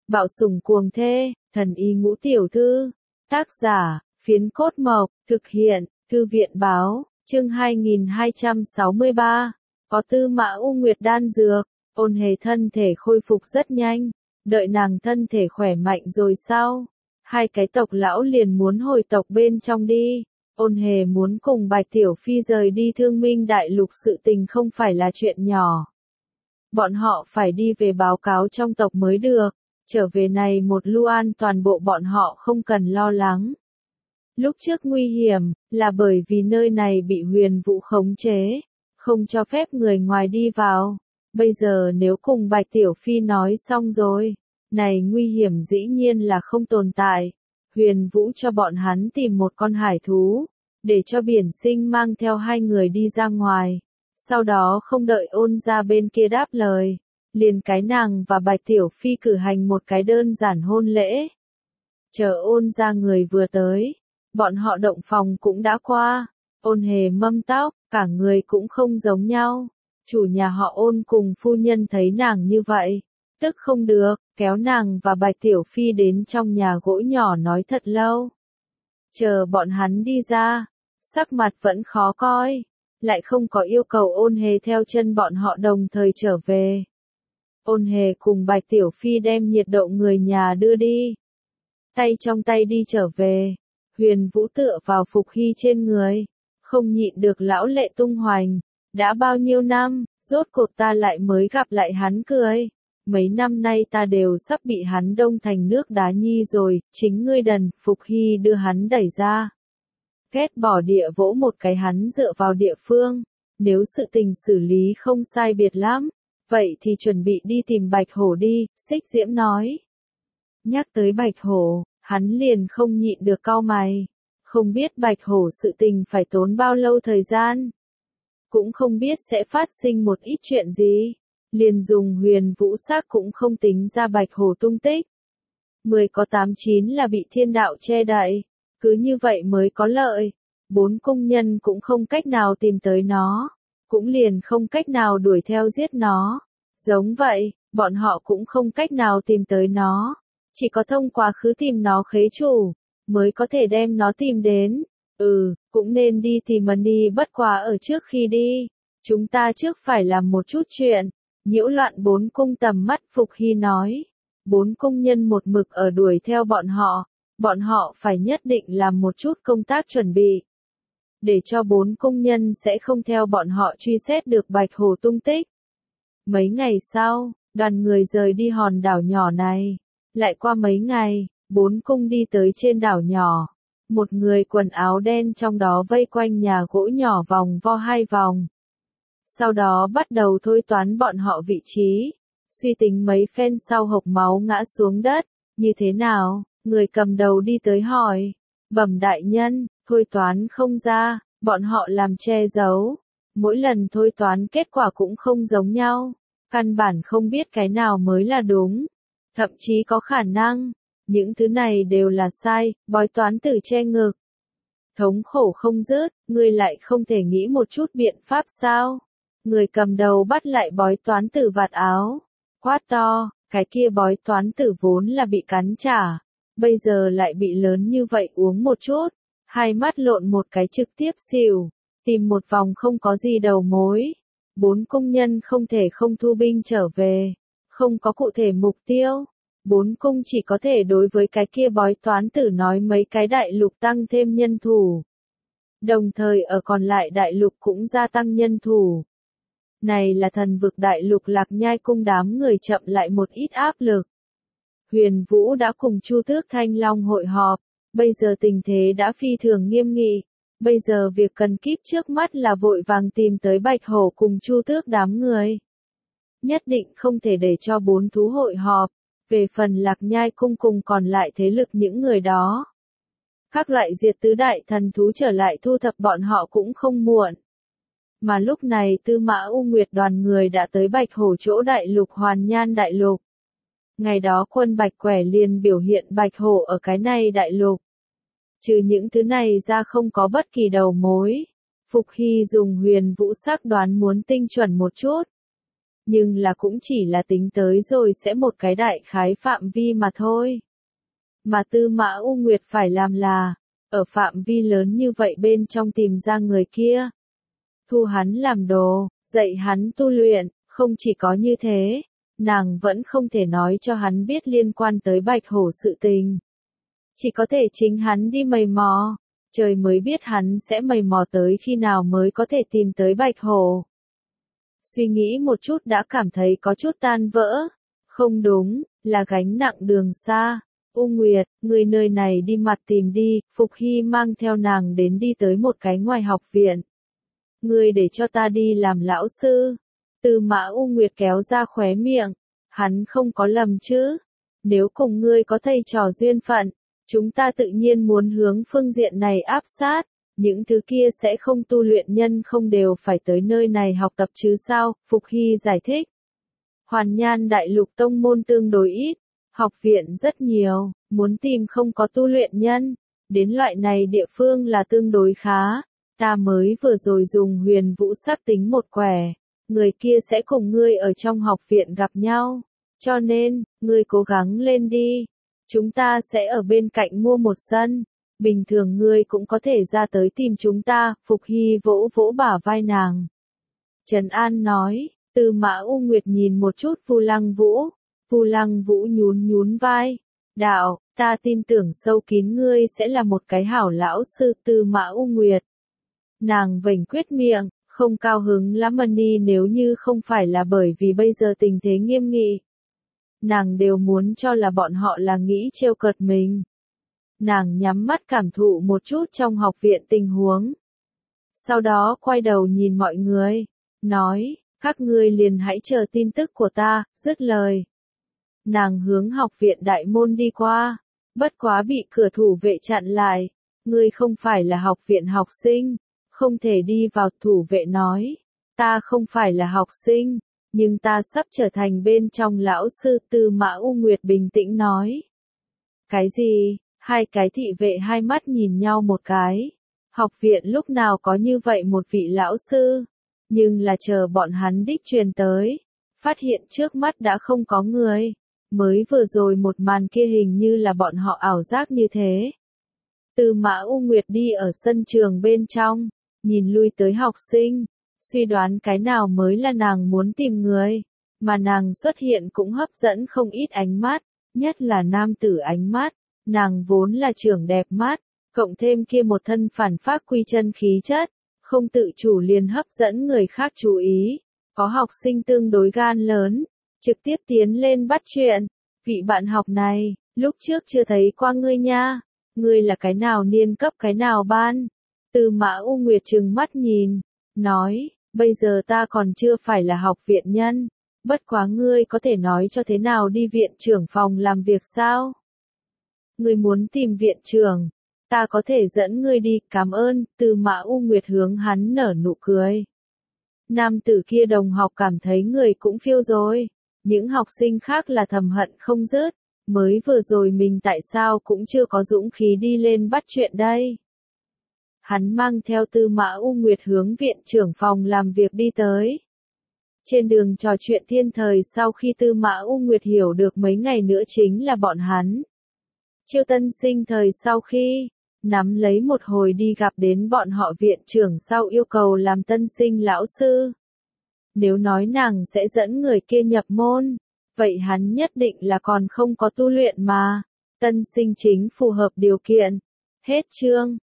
Bạo sủng cuồng thê, thần y ngũ tiểu thư. Tác giả, Phiến Cốt Mộc, thực hiện, Thư viện báo, chương 2263. Có Tư Mã U Nguyệt đan dược, Ôn Hề thân thể khôi phục rất nhanh, đợi nàng thân thể khỏe mạnh rồi sau. Hai cái tộc lão liền muốn hồi tộc bên trong đi. Ôn Hề muốn cùng Bạch Tiểu Phi rời đi Thương Minh Đại Lục, sự tình không phải là chuyện nhỏ. Bọn họ phải đi về báo cáo trong tộc mới được. Trở về này một lu an toàn bộ bọn họ không cần lo lắng. Lúc trước nguy hiểm, là bởi vì nơi này bị Huyền Vũ khống chế, không cho phép người ngoài đi vào. Bây giờ nếu cùng Bạch Tiểu Phi nói xong rồi, này nguy hiểm dĩ nhiên là không tồn tại. Huyền Vũ cho bọn hắn tìm một con hải thú, để cho Biển Sinh mang theo hai người đi ra ngoài. Sau đó không đợi Ôn ra bên kia đáp lời, liền cái nàng và Bạch Tiểu Phi cử hành một cái đơn giản hôn lễ. Chờ Ôn ra người vừa tới, bọn họ động phòng cũng đã qua. Ôn Hề mâm tóc, cả người cũng không giống nhau. Chủ nhà họ Ôn cùng phu nhân thấy nàng như vậy, tức không được, kéo nàng và Bạch Tiểu Phi đến trong nhà gỗ nhỏ nói thật lâu. Chờ bọn hắn đi ra, sắc mặt vẫn khó coi, lại không có yêu cầu Ôn Hề theo chân bọn họ đồng thời trở về. Ôn Hề cùng Bạch Tiểu Phi đem nhiệt độ người nhà đưa đi. Tay trong tay đi trở về, Huyền Vũ tựa vào Phục Hy trên người, không nhịn được lão lệ tung hoành. Đã bao nhiêu năm, rốt cuộc ta lại mới gặp lại hắn cười. Mấy năm nay ta đều sắp bị hắn đông thành nước đá nhi rồi, chính ngươi đần. Phục Hy đưa hắn đẩy ra. Ghét bỏ địa vỗ một cái hắn dựa vào địa phương. Nếu sự tình xử lý không sai biệt lắm, vậy thì chuẩn bị đi tìm Bạch Hổ đi, Xích Diễm nói. Nhắc tới Bạch Hổ, hắn liền không nhịn được cau mày. Không biết Bạch Hổ sự tình phải tốn bao lâu thời gian. Cũng không biết sẽ phát sinh một ít chuyện gì. Liền dùng Huyền Vũ xác cũng không tính ra Bạch Hổ tung tích. 10 có 8-9 là bị thiên đạo che đậy. Cứ như vậy mới có lợi. 4 cung nhân cũng không cách nào tìm tới nó. Cũng liền không cách nào đuổi theo giết nó. Giống vậy, bọn họ cũng không cách nào tìm tới nó. Chỉ có thông qua khứ tìm nó khế chủ, mới có thể đem nó tìm đến. Cũng nên đi tìm đi, bất quá ở trước khi đi. Chúng ta trước phải làm một chút chuyện. Nhiễu loạn 4 cung tầm mắt, Phục Hy nói. 4 cung nhân một mực ở đuổi theo bọn họ. Bọn họ phải nhất định làm một chút công tác chuẩn bị. Để cho 4 cung nhân sẽ không theo bọn họ truy xét được Bạch Hổ tung tích. Mấy ngày sau, đoàn người rời đi hòn đảo nhỏ này. Lại qua mấy ngày, 4 cung đi tới trên đảo nhỏ. Một người quần áo đen trong đó vây quanh nhà gỗ nhỏ vòng vo 2 vòng. Sau đó bắt đầu thôi toán bọn họ vị trí. Suy tính mấy phen sau hộc máu ngã xuống đất. Như thế nào? Người cầm đầu đi tới hỏi. Bẩm đại nhân, thôi toán không ra, bọn họ làm che giấu. Mỗi lần thôi toán kết quả cũng không giống nhau. Căn bản không biết cái nào mới là đúng. Thậm chí có khả năng, những thứ này đều là sai, bói toán tử che ngực. Thống khổ không dứt, ngươi lại không thể nghĩ một chút biện pháp sao? Người cầm đầu bắt lại bói toán tử vạt áo. Quát to, cái kia bói toán tử vốn là bị cắn trả. Bây giờ lại bị lớn như vậy uống một chút. Hai mắt lộn một cái trực tiếp xỉu. Tìm một vòng không có gì đầu mối. 4 công nhân không thể không thu binh trở về. Không có cụ thể mục tiêu. 4 cung chỉ có thể đối với cái kia bói toán tử nói mấy cái đại lục tăng thêm nhân thủ. Đồng thời ở còn lại đại lục cũng gia tăng nhân thủ. Này là thần vực đại lục Lạc Nhai cung đám người chậm lại một ít áp lực. Huyền Vũ đã cùng Chu Tước Thanh Long hội họp. Bây giờ tình thế đã phi thường nghiêm nghị. Bây giờ việc cần kíp trước mắt là vội vàng tìm tới Bạch Hổ cùng Chu Tước đám người. Nhất định không thể để cho 4 thú hội họp. Về phần Lạc Nhai cung cùng còn lại thế lực những người đó. Các loại diệt tứ đại thần thú trở lại thu thập bọn họ cũng không muộn. Mà lúc này Tư Mã U Nguyệt đoàn người đã tới Bạch Hổ chỗ đại lục Hoàn Nhan đại lục. Ngày đó quân Bạch Quẻ liền biểu hiện Bạch Hổ ở cái này đại lục. Trừ những thứ này ra không có bất kỳ đầu mối. Phục Hy dùng Huyền Vũ sắc đoán muốn tinh chuẩn một chút. nhưng là cũng chỉ là tính tới rồi sẽ một cái đại khái phạm vi mà thôi. Mà Tư Mã U Nguyệt phải làm là, ở phạm vi lớn như vậy bên trong tìm ra người kia. Thu hắn làm đồ, dạy hắn tu luyện, không chỉ có như thế, nàng vẫn không thể nói cho hắn biết liên quan tới Bạch Hổ sự tình. Chỉ có thể chính hắn đi mày mò, trời mới biết hắn sẽ mày mò tới khi nào mới có thể tìm tới Bạch Hổ. Suy nghĩ một chút đã cảm thấy có chút tan vỡ. Không đúng, là gánh nặng đường xa. U Nguyệt, người nơi này đi mặt tìm đi, Phục Hy mang theo nàng đến đi tới một cái ngoài học viện. Ngươi để cho ta đi làm lão sư. Tư Mã U Nguyệt kéo ra khóe miệng. Hắn không có lầm chứ. Nếu cùng ngươi có thầy trò duyên phận, chúng ta tự nhiên muốn hướng phương diện này áp sát. Những thứ kia sẽ không tu luyện nhân không đều phải tới nơi này học tập chứ sao, Phục Hy giải thích. Hoàn Nhan Đại Lục tông môn tương đối ít, học viện rất nhiều, muốn tìm không có tu luyện nhân. Đến loại này địa phương là tương đối khá, ta mới vừa rồi dùng huyền vũ sắc tính một quẻ, người kia sẽ cùng ngươi ở trong học viện gặp nhau. Cho nên, ngươi cố gắng lên đi, chúng ta sẽ ở bên cạnh mua một sân. Bình thường ngươi cũng có thể ra tới tìm chúng ta, Phục Hy vỗ vỗ bả vai nàng. Trần An nói, Tư Mã U Nguyệt nhìn một chút Vu Lăng Vũ. Vu Lăng Vũ nhún nhún vai. Đạo, ta tin tưởng sâu kín ngươi sẽ là một cái hảo lão sư. Tư Mã U Nguyệt. Nàng vểnh quyết miệng, không cao hứng lắm Mani, nếu như không phải là bởi vì bây giờ tình thế nghiêm nghị. Nàng đều muốn cho là bọn họ là nghĩ trêu cợt mình. Nàng nhắm mắt cảm thụ một chút trong học viện tình huống. Sau đó quay đầu nhìn mọi người, nói, các ngươi liền hãy chờ tin tức của ta, dứt lời. Nàng hướng học viện đại môn đi qua, bất quá bị cửa thủ vệ chặn lại. Ngươi không phải là học viện học sinh, không thể đi vào. Thủ vệ nói, ta không phải là học sinh, nhưng ta sắp trở thành bên trong lão sư. Tư Mã U Nguyệt bình tĩnh nói. Cái gì? Hai cái thị vệ hai mắt nhìn nhau một cái. Học viện lúc nào có như vậy một vị lão sư, nhưng là chờ bọn hắn đích truyền tới, phát hiện trước mắt đã không có người. Mới vừa rồi một màn kia hình như là bọn họ ảo giác như thế. Tư Mã U Nguyệt đi ở sân trường bên trong, nhìn lui tới học sinh, suy đoán cái nào mới là nàng muốn tìm người, mà nàng xuất hiện cũng hấp dẫn không ít ánh mắt, nhất là nam tử ánh mắt. Nàng vốn là trưởng đẹp mắt, cộng thêm kia một thân phản phác quy chân khí chất, không tự chủ liền hấp dẫn người khác chú ý. Có học sinh tương đối gan lớn, trực tiếp tiến lên bắt chuyện. Vị bạn học này, lúc trước chưa thấy qua ngươi nha, ngươi là cái nào niên cấp cái nào ban? Tư Mã U Nguyệt trừng mắt nhìn, nói, bây giờ ta còn chưa phải là học viện nhân, bất quá ngươi có thể nói cho thế nào đi viện trưởng phòng làm việc sao? Ngươi muốn tìm viện trưởng, ta có thể dẫn ngươi đi, cảm ơn. Tư Mã U Nguyệt hướng hắn nở nụ cười. Nam tử kia đồng học cảm thấy người cũng phiêu rồi, những học sinh khác là thầm hận không dứt, mới vừa rồi mình tại sao cũng chưa có dũng khí đi lên bắt chuyện đây. Hắn mang theo Tư Mã U Nguyệt hướng viện trưởng phòng làm việc đi tới. Trên đường trò chuyện thiên thời, sau khi Tư Mã U Nguyệt hiểu được mấy ngày nữa chính là bọn hắn chiêu tân sinh, thời sau khi nắm lấy một hồi đi gặp đến bọn họ viện trưởng sau yêu cầu làm tân sinh lão sư. Nếu nói nàng sẽ dẫn người kia nhập môn, vậy hắn nhất định là còn không có tu luyện mà. Tân sinh chính phù hợp điều kiện. Hết chương.